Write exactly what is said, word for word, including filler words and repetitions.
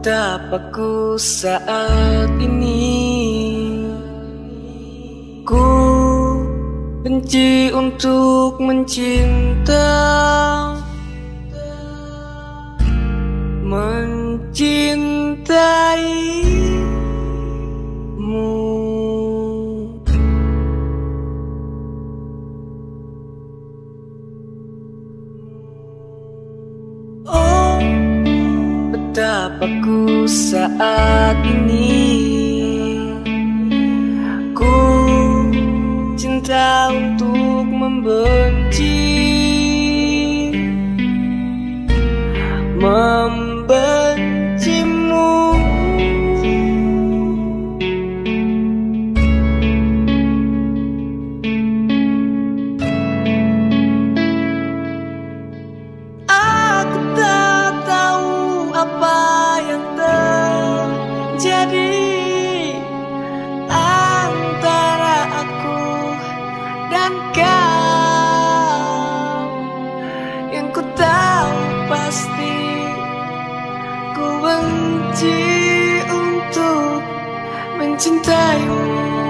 Betapa ku saat ini ku benci untuk mencinta, mencintaimu. Oh, betapa ku saat ini ku cinta untuk membenci, membencimu. Aku tak tahu apa yang terjadi antara aku dan kau. Yang ku tahu pasti ku benci untuk mencintaimu.